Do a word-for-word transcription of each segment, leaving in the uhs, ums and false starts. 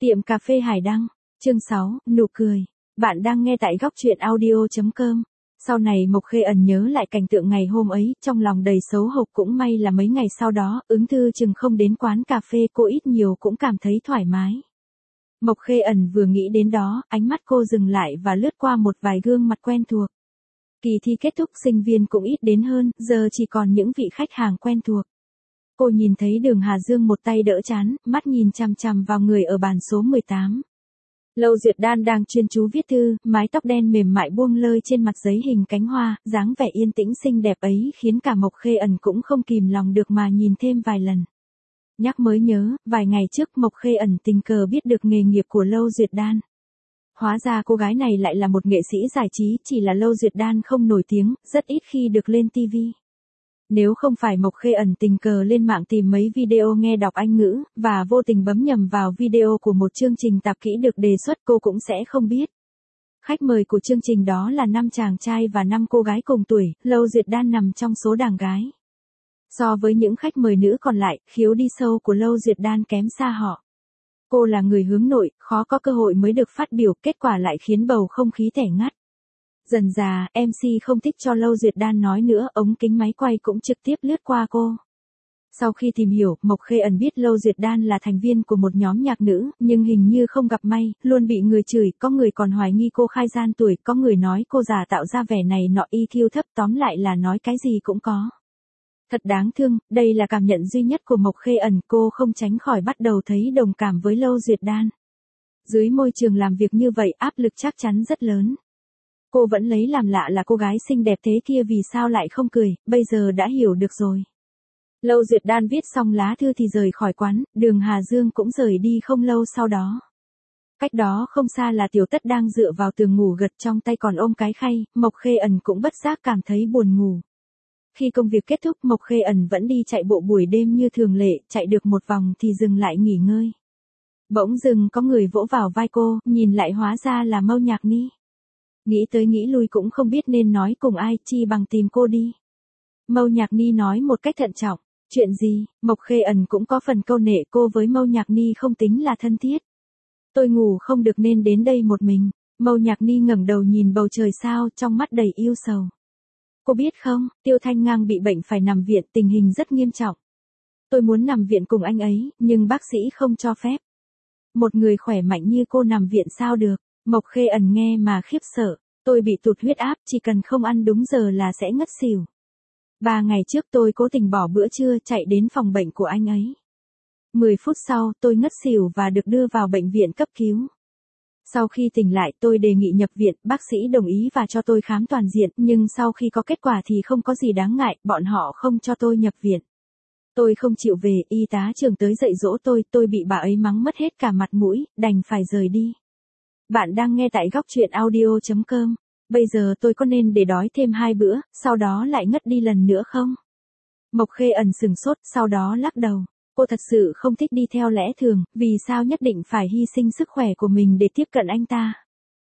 Tiệm cà phê Hải Đăng, chương sáu, nụ cười. Bạn đang nghe tại góc truyện audio chấm com. Sau này Mộc Khê ẩn nhớ lại cảnh tượng ngày hôm ấy, trong lòng đầy xấu hổ. Cũng may là mấy ngày sau đó, ứng thư chừng không đến quán cà phê, cô ít nhiều cũng cảm thấy thoải mái. Mộc Khê ẩn vừa nghĩ đến đó, ánh mắt cô dừng lại và lướt qua một vài gương mặt quen thuộc. Kỳ thi kết thúc, sinh viên cũng ít đến hơn, giờ chỉ còn những vị khách hàng quen thuộc. Cô nhìn thấy Đường Hà Dương một tay đỡ trán, mắt nhìn chằm chằm vào người ở bàn số mười tám. Lâu Duyệt Đan đang chuyên chú viết thư, mái tóc đen mềm mại buông lơi trên mặt giấy hình cánh hoa, dáng vẻ yên tĩnh xinh đẹp ấy khiến cả Mộc Khê ẩn cũng không kìm lòng được mà nhìn thêm vài lần. Nhắc mới nhớ, vài ngày trước Mộc Khê ẩn tình cờ biết được nghề nghiệp của Lâu Duyệt Đan. Hóa ra cô gái này lại là một nghệ sĩ giải trí, chỉ là Lâu Duyệt Đan không nổi tiếng, rất ít khi được lên ti vi. Nếu không phải Mộc Khê ẩn tình cờ lên mạng tìm mấy video nghe đọc Anh ngữ, và vô tình bấm nhầm vào video của một chương trình tạp kỹ được đề xuất, cô cũng sẽ không biết. Khách mời của chương trình đó là năm chàng trai và năm cô gái cùng tuổi, Lâu Duyệt Đan nằm trong số đàng gái. So với những khách mời nữ còn lại, khiếu đi sâu của Lâu Duyệt Đan kém xa họ. Cô là người hướng nội, khó có cơ hội mới được phát biểu, kết quả lại khiến bầu không khí tẻ ngắt. Dần dà, em xê không thích cho Lâu Duyệt Đan nói nữa, ống kính máy quay cũng trực tiếp lướt qua cô. Sau khi tìm hiểu, Mộc Khê ẩn biết Lâu Duyệt Đan là thành viên của một nhóm nhạc nữ, nhưng hình như không gặp may, luôn bị người chửi, có người còn hoài nghi cô khai gian tuổi, có người nói cô giả tạo ra vẻ này nọ, i kiu thấp, tóm lại là nói cái gì cũng có. Thật đáng thương, đây là cảm nhận duy nhất của Mộc Khê ẩn, cô không tránh khỏi bắt đầu thấy đồng cảm với Lâu Duyệt Đan. Dưới môi trường làm việc như vậy, áp lực chắc chắn rất lớn. Cô vẫn lấy làm lạ là cô gái xinh đẹp thế kia vì sao lại không cười, bây giờ đã hiểu được rồi. Lâu Duyệt Đan viết xong lá thư thì rời khỏi quán, Đường Hà Dương cũng rời đi không lâu sau đó. Cách đó không xa là Tiểu Tất đang dựa vào tường ngủ gật, trong tay còn ôm cái khay, Mộc Khê ẩn cũng bất giác cảm thấy buồn ngủ. Khi công việc kết thúc, Mộc Khê ẩn vẫn đi chạy bộ buổi đêm như thường lệ, chạy được một vòng thì dừng lại nghỉ ngơi. Bỗng dưng có người vỗ vào vai cô, nhìn lại hóa ra là Mâu Nhạc Ni. Nghĩ tới nghĩ lui cũng không biết nên nói cùng ai, chi bằng tìm cô đi. Mâu Nhạc Ni nói một cách thận trọng. Chuyện gì? Mộc Khê ẩn cũng có phần câu nệ, cô với Mâu Nhạc Ni không tính là thân thiết. Tôi ngủ không được nên đến đây một mình. Mâu Nhạc Ni ngẩng đầu nhìn bầu trời sao, trong mắt đầy yêu sầu. Cô biết không, Tiêu Thanh Ngang bị bệnh phải nằm viện, tình hình rất nghiêm trọng. Tôi muốn nằm viện cùng anh ấy, nhưng bác sĩ không cho phép. Một người khỏe mạnh như cô nằm viện sao được? Mộc Khê ẩn nghe mà khiếp sợ. Tôi bị tụt huyết áp, chỉ cần không ăn đúng giờ là sẽ ngất xỉu. Ba ngày trước tôi cố tình bỏ bữa trưa, chạy đến phòng bệnh của anh ấy. Mười phút sau, tôi ngất xỉu và được đưa vào bệnh viện cấp cứu. Sau khi tỉnh lại, tôi đề nghị nhập viện, bác sĩ đồng ý và cho tôi khám toàn diện, nhưng sau khi có kết quả thì không có gì đáng ngại, bọn họ không cho tôi nhập viện. Tôi không chịu về, y tá trưởng tới dạy dỗ tôi, tôi bị bà ấy mắng mất hết cả mặt mũi, đành phải rời đi. Bạn đang nghe tại góc truyện audio chấm com. Bây giờ tôi có nên để đói thêm hai bữa, sau đó lại ngất đi lần nữa không? Mộc Khê ẩn sừng sốt, sau đó lắc đầu. Cô thật sự không thích đi theo lẽ thường, vì sao nhất định phải hy sinh sức khỏe của mình để tiếp cận anh ta?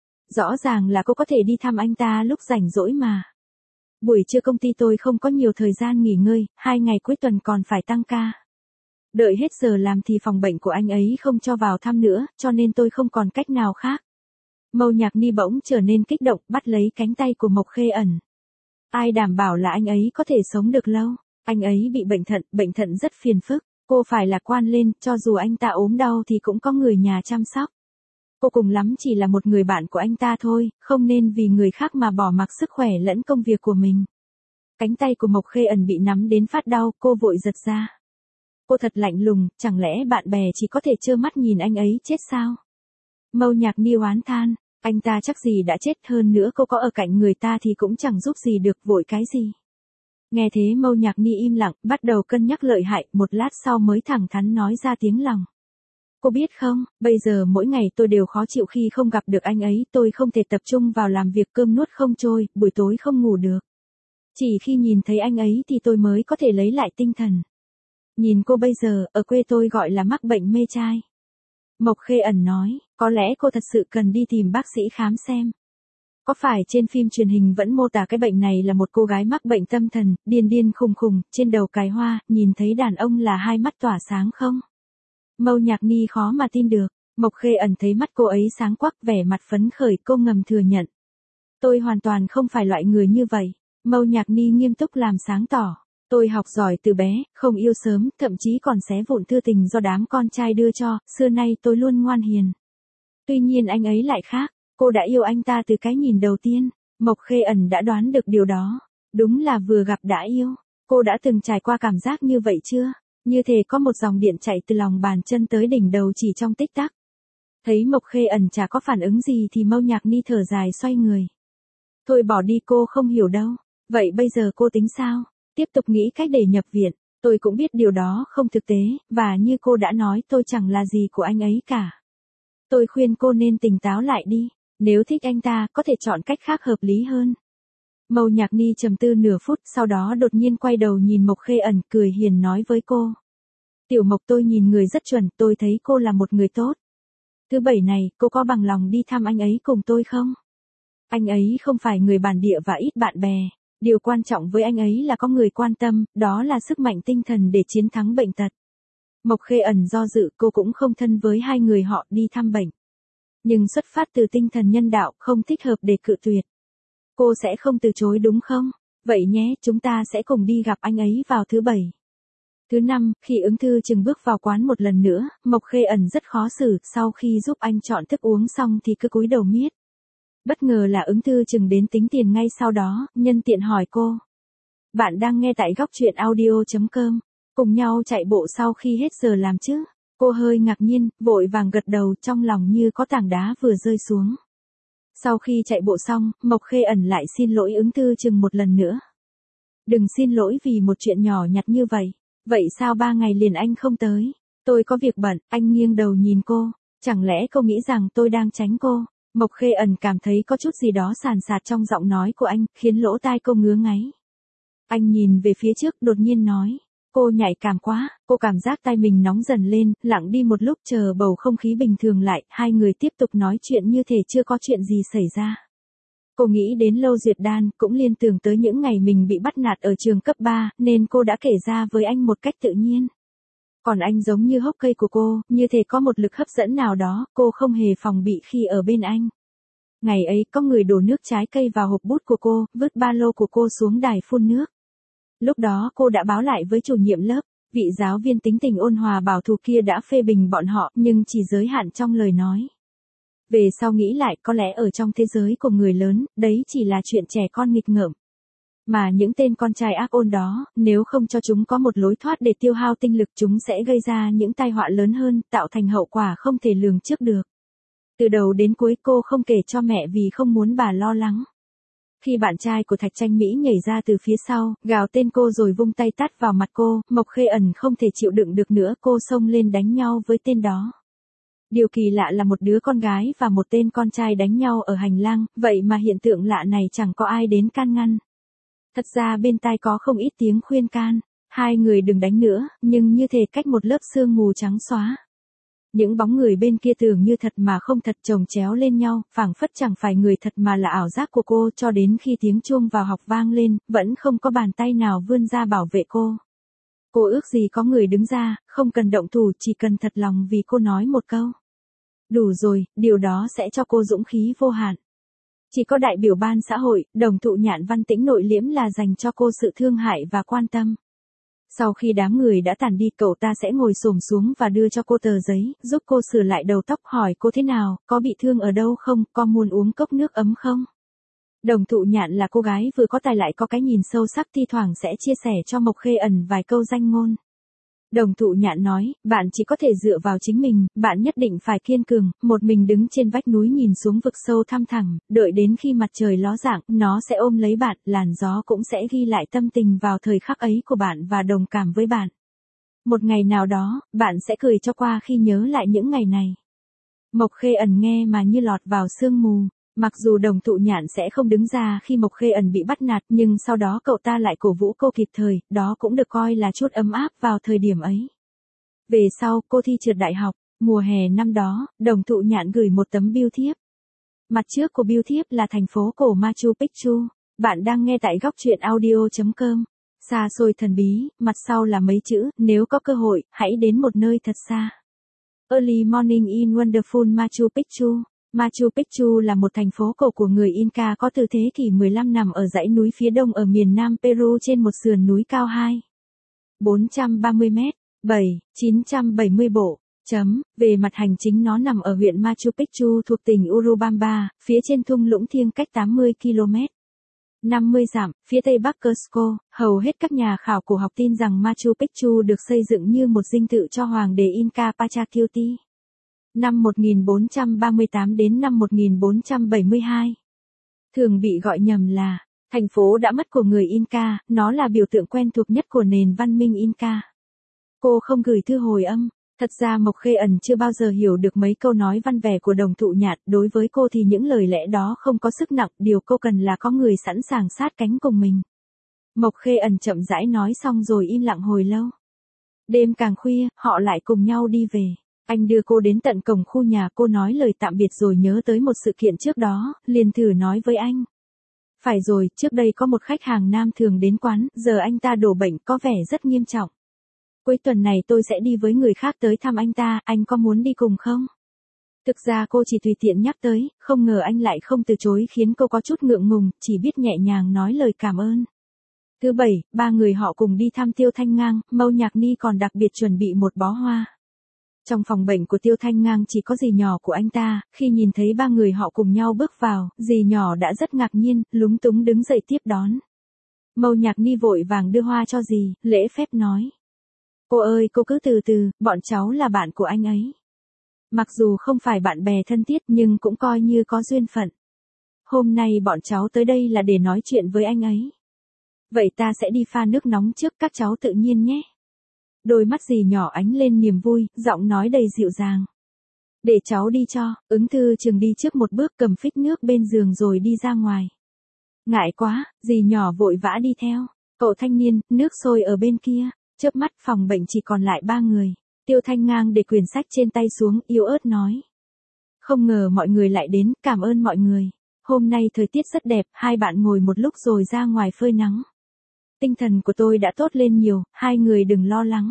Rõ ràng là cô có thể đi thăm anh ta lúc rảnh rỗi mà. Buổi trưa công ty tôi không có nhiều thời gian nghỉ ngơi, hai ngày cuối tuần còn phải tăng ca. Đợi hết giờ làm thì phòng bệnh của anh ấy không cho vào thăm nữa, cho nên tôi không còn cách nào khác. Mâu Nhạc Ni bỗng trở nên kích động, bắt lấy cánh tay của Mộc Khê ẩn. Ai đảm bảo là anh ấy có thể sống được lâu? Anh ấy bị bệnh thận, bệnh thận rất phiền phức. Cô phải lạc quan lên, cho dù anh ta ốm đau thì cũng có người nhà chăm sóc. Cô cùng lắm chỉ là một người bạn của anh ta thôi, không nên vì người khác mà bỏ mặc sức khỏe lẫn công việc của mình. Cánh tay của Mộc Khê ẩn bị nắm đến phát đau, cô vội giật ra. Cô thật lạnh lùng, chẳng lẽ bạn bè chỉ có thể trơ mắt nhìn anh ấy chết sao? Mâu Nhạc Ni oán than, anh ta chắc gì đã chết, hơn nữa cô có ở cạnh người ta thì cũng chẳng giúp gì được, vội cái gì. Nghe thế Mâu Nhạc Ni im lặng, bắt đầu cân nhắc lợi hại, một lát sau mới thẳng thắn nói ra tiếng lòng. Cô biết không, bây giờ mỗi ngày tôi đều khó chịu khi không gặp được anh ấy, tôi không thể tập trung vào làm việc, cơm nuốt không trôi, buổi tối không ngủ được. Chỉ khi nhìn thấy anh ấy thì tôi mới có thể lấy lại tinh thần. Nhìn cô bây giờ, ở quê tôi gọi là mắc bệnh mê trai. Mộc Khê ẩn nói, có lẽ cô thật sự cần đi tìm bác sĩ khám xem. Có phải trên phim truyền hình vẫn mô tả cái bệnh này là một cô gái mắc bệnh tâm thần, điên điên khùng khùng, trên đầu cài hoa, nhìn thấy đàn ông là hai mắt tỏa sáng không? Mâu Nhạc Ni khó mà tin được. Mộc Khê Ẩn thấy mắt cô ấy sáng quắc vẻ mặt phấn khởi, cô ngầm thừa nhận. Tôi hoàn toàn không phải loại người như vậy. Mâu Nhạc Ni nghiêm túc làm sáng tỏ. Tôi học giỏi từ bé, không yêu sớm, thậm chí còn xé vụn thư tình do đám con trai đưa cho, xưa nay tôi luôn ngoan hiền. Tuy nhiên anh ấy lại khác, cô đã yêu anh ta từ cái nhìn đầu tiên. Mộc Khê Ẩn đã đoán được điều đó. Đúng là vừa gặp đã yêu. Cô đã từng trải qua cảm giác như vậy chưa? Như thể có một dòng điện chạy từ lòng bàn chân tới đỉnh đầu chỉ trong tích tắc. Thấy Mộc Khê Ẩn chả có phản ứng gì thì Mâu Nhạc Ni thở dài xoay người. Thôi bỏ đi, cô không hiểu đâu. Vậy bây giờ cô tính sao? Tiếp tục nghĩ cách để nhập viện. Tôi cũng biết điều đó không thực tế, và như cô đã nói tôi chẳng là gì của anh ấy cả. Tôi khuyên cô nên tỉnh táo lại đi. Nếu thích anh ta, có thể chọn cách khác hợp lý hơn. Mâu Nhạc Ni trầm tư nửa phút, sau đó đột nhiên quay đầu nhìn Mộc Khê Ẩn, cười hiền nói với cô. Tiểu Mộc, tôi nhìn người rất chuẩn, tôi thấy cô là một người tốt. Thứ bảy này, cô có bằng lòng đi thăm anh ấy cùng tôi không? Anh ấy không phải người bản địa và ít bạn bè. Điều quan trọng với anh ấy là có người quan tâm, đó là sức mạnh tinh thần để chiến thắng bệnh tật. Mộc Khê Ẩn do dự, cô cũng không thân với hai người họ đi thăm bệnh. Nhưng xuất phát từ tinh thần nhân đạo, không thích hợp để cự tuyệt. Cô sẽ không từ chối đúng không? Vậy nhé, chúng ta sẽ cùng đi gặp anh ấy vào thứ bảy. Thứ năm, khi Ứng Thư Trừng bước vào quán một lần nữa, Mộc Khê Ẩn rất khó xử, sau khi giúp anh chọn thức uống xong thì cứ cúi đầu miết. Bất ngờ là Ứng Thư Trừng đến tính tiền ngay sau đó, nhân tiện hỏi cô. Bạn đang nghe tại góc truyện audio chấm com, cùng nhau chạy bộ sau khi hết giờ làm chứ? Cô hơi ngạc nhiên, vội vàng gật đầu, trong lòng như có tảng đá vừa rơi xuống. Sau khi chạy bộ xong, Mộc Khê Ẩn lại xin lỗi Ứng Thư Trừng một lần nữa. Đừng xin lỗi vì một chuyện nhỏ nhặt như vậy. Vậy sao ba ngày liền anh không tới? Tôi có việc bận. Anh nghiêng đầu nhìn cô. Chẳng lẽ cô nghĩ rằng tôi đang tránh cô? Mộc Khê Ẩn cảm thấy có chút gì đó sàn sạt trong giọng nói của anh, khiến lỗ tai cô ngứa ngáy. Anh nhìn về phía trước, đột nhiên nói. Cô nhạy cảm quá. Cô cảm giác tai mình nóng dần lên, lặng đi một lúc chờ bầu không khí bình thường lại. Hai người tiếp tục nói chuyện như thể chưa có chuyện gì xảy ra. Cô nghĩ đến Lâu Duyệt Đan, cũng liên tưởng tới những ngày mình bị bắt nạt ở trường cấp ba, nên cô đã kể ra với anh một cách tự nhiên. Còn anh giống như hốc cây của cô, như thể có một lực hấp dẫn nào đó, cô không hề phòng bị khi ở bên anh. Ngày ấy có người đổ nước trái cây vào hộp bút của cô, vứt ba lô của cô xuống đài phun nước. Lúc đó cô đã báo lại với chủ nhiệm lớp, vị giáo viên tính tình ôn hòa bảo thủ kia đã phê bình bọn họ, nhưng chỉ giới hạn trong lời nói. Về sau nghĩ lại, có lẽ ở trong thế giới của người lớn, đấy chỉ là chuyện trẻ con nghịch ngợm. Mà những tên con trai ác ôn đó, nếu không cho chúng có một lối thoát để tiêu hao tinh lực, chúng sẽ gây ra những tai họa lớn hơn, tạo thành hậu quả không thể lường trước được. Từ đầu đến cuối cô không kể cho mẹ vì không muốn bà lo lắng. Khi bạn trai của Thạch Tranh Mỹ nhảy ra từ phía sau, gào tên cô rồi vung tay tát vào mặt cô, Mộc Khê Ẩn không thể chịu đựng được nữa, cô xông lên đánh nhau với tên đó. Điều kỳ lạ là một đứa con gái và một tên con trai đánh nhau ở hành lang, vậy mà hiện tượng lạ này chẳng có ai đến can ngăn. Thật ra bên tai có không ít tiếng khuyên can, hai người đừng đánh nữa, nhưng như thể cách một lớp sương mù trắng xóa. Những bóng người bên kia tưởng như thật mà không thật, chồng chéo lên nhau, phảng phất chẳng phải người thật mà là ảo giác của cô, cho đến khi tiếng chuông vào học vang lên, vẫn không có bàn tay nào vươn ra bảo vệ cô. Cô ước gì có người đứng ra, không cần động thủ, chỉ cần thật lòng vì cô nói một câu. Đủ rồi, điều đó sẽ cho cô dũng khí vô hạn. Chỉ có đại biểu ban xã hội, Đồng Thụ Nhạn văn tĩnh nội liễm là dành cho cô sự thương hại và quan tâm. Sau khi đám người đã tản đi, cậu ta sẽ ngồi xổm xuống và đưa cho cô tờ giấy, giúp cô sửa lại đầu tóc, hỏi cô thế nào, có bị thương ở đâu không, có muốn uống cốc nước ấm không? Đồng Thụ Nhạn là cô gái vừa có tài lại có cái nhìn sâu sắc, thi thoảng sẽ chia sẻ cho Mộc Khê Ẩn vài câu danh ngôn. Đồng Thụ Nhạn nói, bạn chỉ có thể dựa vào chính mình, bạn nhất định phải kiên cường, một mình đứng trên vách núi nhìn xuống vực sâu thăm thẳm, đợi đến khi mặt trời ló dạng, nó sẽ ôm lấy bạn, làn gió cũng sẽ ghi lại tâm tình vào thời khắc ấy của bạn và đồng cảm với bạn. Một ngày nào đó, bạn sẽ cười cho qua khi nhớ lại những ngày này. Mộc Khê Ẩn nghe mà như lọt vào sương mù. Mặc dù Đồng Thụ Nhạn sẽ không đứng ra khi Mộc Khê Ẩn bị bắt nạt, nhưng sau đó cậu ta lại cổ vũ cô kịp thời, đó cũng được coi là chút ấm áp vào thời điểm ấy. Về sau, cô thi trượt đại học, mùa hè năm đó, Đồng Thụ Nhạn gửi một tấm bưu thiếp. Mặt trước của bưu thiếp là thành phố cổ Machu Picchu. Bạn đang nghe tại góc truyện audio chấm com. Xa xôi thần bí, mặt sau là mấy chữ, nếu có cơ hội, hãy đến một nơi thật xa. Early Morning in Wonderful Machu Picchu. Machu Picchu là một thành phố cổ của người Inca có từ thế kỷ mười lăm nằm ở dãy núi phía đông ở miền nam Peru trên một sườn núi cao hai nghìn bốn trăm ba mươi mét, bảy nghìn chín trăm bảy mươi bộ. Chấm, về mặt hành chính nó nằm ở huyện Machu Picchu thuộc tỉnh Urubamba, phía trên thung lũng thiêng cách tám mươi ki lô mét. năm mươi dặm, phía tây bắc Cusco. Hầu hết các nhà khảo cổ học tin rằng Machu Picchu được xây dựng như một dinh thự cho hoàng đế Inca Pachacuti. Năm một nghìn bốn trăm ba mươi tám đến năm một nghìn bốn trăm bảy mươi hai. Thường bị gọi nhầm là thành phố đã mất của người Inca, nó là biểu tượng quen thuộc nhất của nền văn minh Inca. Cô không gửi thư hồi âm. Thật ra Mộc Khê Ẩn chưa bao giờ hiểu được mấy câu nói văn vẻ của đồng thụ nhạt, đối với cô thì những lời lẽ đó không có sức nặng, điều cô cần là có người sẵn sàng sát cánh cùng mình. Mộc Khê Ẩn chậm rãi nói xong rồi im lặng hồi lâu. Đêm càng khuya, họ lại cùng nhau đi về. Anh đưa cô đến tận cổng khu nhà, cô nói lời tạm biệt rồi nhớ tới một sự kiện trước đó, liền thử nói với anh. Phải rồi, trước đây có một khách hàng nam thường đến quán, giờ anh ta đổ bệnh có vẻ rất nghiêm trọng. Cuối tuần này tôi sẽ đi với người khác tới thăm anh ta, anh có muốn đi cùng không? Thực ra cô chỉ tùy tiện nhắc tới, không ngờ anh lại không từ chối khiến cô có chút ngượng ngùng, chỉ biết nhẹ nhàng nói lời cảm ơn. Thứ bảy, ba người họ cùng đi thăm Tiêu Thanh Ngang, Mâu Nhạc Ni còn đặc biệt chuẩn bị một bó hoa. Trong phòng bệnh của Tiêu Thanh Ngang chỉ có dì nhỏ của anh ta, khi nhìn thấy ba người họ cùng nhau bước vào, dì nhỏ đã rất ngạc nhiên, lúng túng đứng dậy tiếp đón. Mâu Nhạc Ni vội vàng đưa hoa cho dì, lễ phép nói. Cô ơi, cô cứ từ từ, bọn cháu là bạn của anh ấy. Mặc dù không phải bạn bè thân thiết nhưng cũng coi như có duyên phận. Hôm nay bọn cháu tới đây là để nói chuyện với anh ấy. Vậy ta sẽ đi pha nước nóng trước, các cháu tự nhiên nhé. Đôi mắt dì nhỏ ánh lên niềm vui, giọng nói đầy dịu dàng. Để cháu đi cho. Ứng Thư Trường đi trước một bước cầm phích nước bên giường rồi đi ra ngoài. Ngại quá, dì nhỏ vội vã đi theo. Cậu thanh niên, nước sôi ở bên kia. Chớp mắt phòng bệnh chỉ còn lại ba người. Tiêu Thanh Ngang để quyển sách trên tay xuống, yếu ớt nói. Không ngờ mọi người lại đến, cảm ơn mọi người. Hôm nay thời tiết rất đẹp, hai bạn ngồi một lúc rồi ra ngoài phơi nắng. Tinh thần của tôi đã tốt lên nhiều, hai người đừng lo lắng.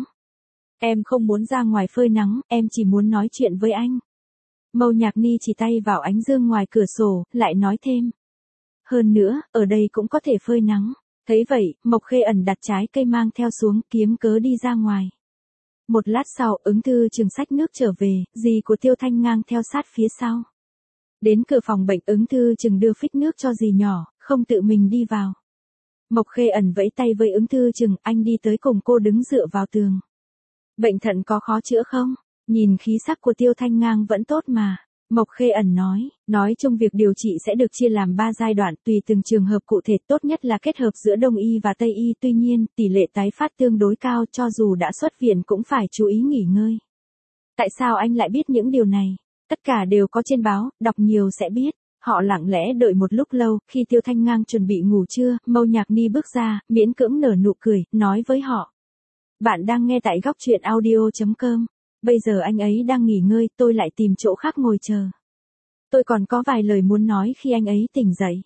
Em không muốn ra ngoài phơi nắng, em chỉ muốn nói chuyện với anh. Mâu Nhạc Ni chỉ tay vào ánh dương ngoài cửa sổ, lại nói thêm. Hơn nữa, ở đây cũng có thể phơi nắng. Thấy vậy, Mộc Khê Ẩn đặt trái cây mang theo xuống, kiếm cớ đi ra ngoài. Một lát sau, Ứng Thư Trường xách nước trở về, dì của Tiêu Thanh Ngang theo sát phía sau. Đến cửa phòng bệnh, Ứng Thư Trường đưa phích nước cho dì nhỏ, không tự mình đi vào. Mộc Khê Ẩn vẫy tay với Ứng Thư Trường, anh đi tới cùng cô đứng dựa vào tường. Bệnh thận có khó chữa không? Nhìn khí sắc của Tiêu Thanh Ngang vẫn tốt mà. Mộc Khê Ẩn nói, nói chung việc điều trị sẽ được chia làm ba giai đoạn, tùy từng trường hợp cụ thể, tốt nhất là kết hợp giữa Đông y và Tây y, tuy nhiên, tỷ lệ tái phát tương đối cao, cho dù đã xuất viện cũng phải chú ý nghỉ ngơi. Tại sao anh lại biết những điều này? Tất cả đều có trên báo, đọc nhiều sẽ biết. Họ lặng lẽ đợi một lúc lâu, khi Tiêu Thanh Ngang chuẩn bị ngủ trưa, Mâu Nhạc Ni bước ra, miễn cưỡng nở nụ cười, nói với họ. Bạn đang nghe tại góc truyện audio chấm com. Bây giờ anh ấy đang nghỉ ngơi, tôi lại tìm chỗ khác ngồi chờ. Tôi còn có vài lời muốn nói khi anh ấy tỉnh dậy.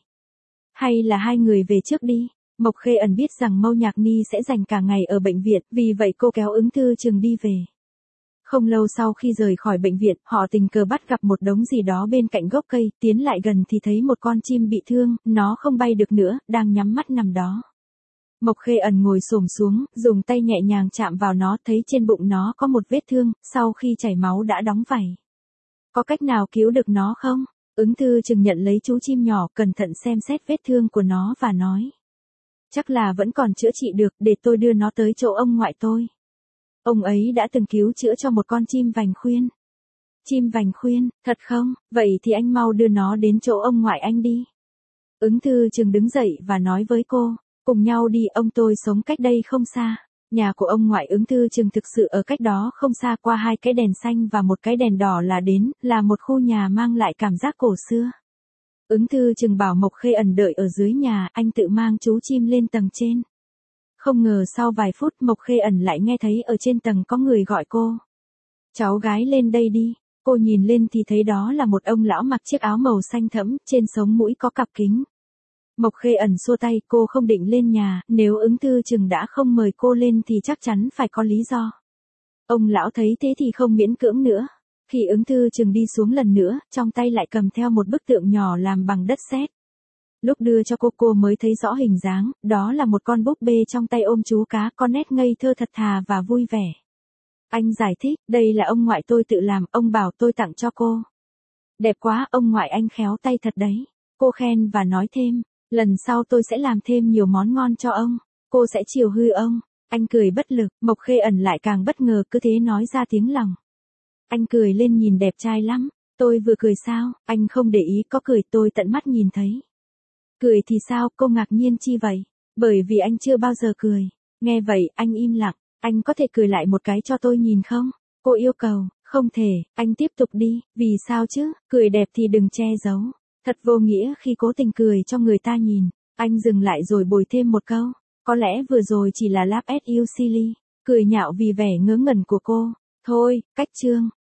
Hay là hai người về trước đi. Mộc Khê Ẩn biết rằng Mâu Nhạc Ni sẽ dành cả ngày ở bệnh viện, vì vậy cô kéo Ứng Thư Trường đi về. Không lâu sau khi rời khỏi bệnh viện, họ tình cờ bắt gặp một đống gì đó bên cạnh gốc cây, tiến lại gần thì thấy một con chim bị thương, nó không bay được nữa, đang nhắm mắt nằm đó. Mộc Khê Ẩn ngồi xổm xuống, dùng tay nhẹ nhàng chạm vào nó, thấy trên bụng nó có một vết thương, sau khi chảy máu đã đóng vảy. Có cách nào cứu được nó không? Ứng Thư Trường nhận lấy chú chim nhỏ, cẩn thận xem xét vết thương của nó và nói. Chắc là vẫn còn chữa trị được, để tôi đưa nó tới chỗ ông ngoại tôi. Ông ấy đã từng cứu chữa cho một con chim vành khuyên. Chim vành khuyên, thật không? Vậy thì anh mau đưa nó đến chỗ ông ngoại anh đi. Ứng Thư Trường đứng dậy và nói với cô. Cùng nhau đi, ông tôi sống cách đây không xa. Nhà của ông ngoại Ứng Thư Trường thực sự ở cách đó không xa, qua hai cái đèn xanh và một cái đèn đỏ là đến, là một khu nhà mang lại cảm giác cổ xưa. Ứng Thư Trường bảo Mộc Khê Ẩn đợi ở dưới nhà, anh tự mang chú chim lên tầng trên. Không ngờ sau vài phút Mộc Khê Ẩn lại nghe thấy ở trên tầng có người gọi cô. Cháu gái lên đây đi. Cô nhìn lên thì thấy đó là một ông lão mặc chiếc áo màu xanh thẫm, trên sống mũi có cặp kính. Mộc Khê Ẩn xua tay, cô không định lên nhà, nếu Ứng Thư Trường đã không mời cô lên thì chắc chắn phải có lý do. Ông lão thấy thế thì không miễn cưỡng nữa. Khi ứng thư chừng đi xuống lần nữa, trong tay lại cầm theo một bức tượng nhỏ làm bằng đất sét. Lúc đưa cho cô cô mới thấy rõ hình dáng, đó là một con búp bê trong tay ôm chú cá, con nét ngây thơ thật thà và vui vẻ. Anh giải thích, đây là ông ngoại tôi tự làm, ông bảo tôi tặng cho cô. Đẹp quá, ông ngoại anh khéo tay thật đấy. Cô khen và nói thêm, lần sau tôi sẽ làm thêm nhiều món ngon cho ông. Cô sẽ chiều hư ông. Anh cười bất lực, Mộc Khê Ẩn lại càng bất ngờ cứ thế nói ra tiếng lòng. Anh cười lên nhìn đẹp trai lắm. Tôi vừa cười sao, anh không để ý có cười, tôi tận mắt nhìn thấy. Cười thì sao, cô ngạc nhiên chi vậy? Bởi vì anh chưa bao giờ cười. Nghe vậy, anh im lặng. Anh có thể cười lại một cái cho tôi nhìn không? Cô yêu cầu. Không thể, anh tiếp tục đi. Vì sao chứ, cười đẹp thì đừng che giấu. Thật vô nghĩa khi cố tình cười cho người ta nhìn. Anh dừng lại rồi bồi thêm một câu. Có lẽ vừa rồi chỉ là laugh at you silly. Cười nhạo vì vẻ ngớ ngẩn của cô. Thôi, cách chương.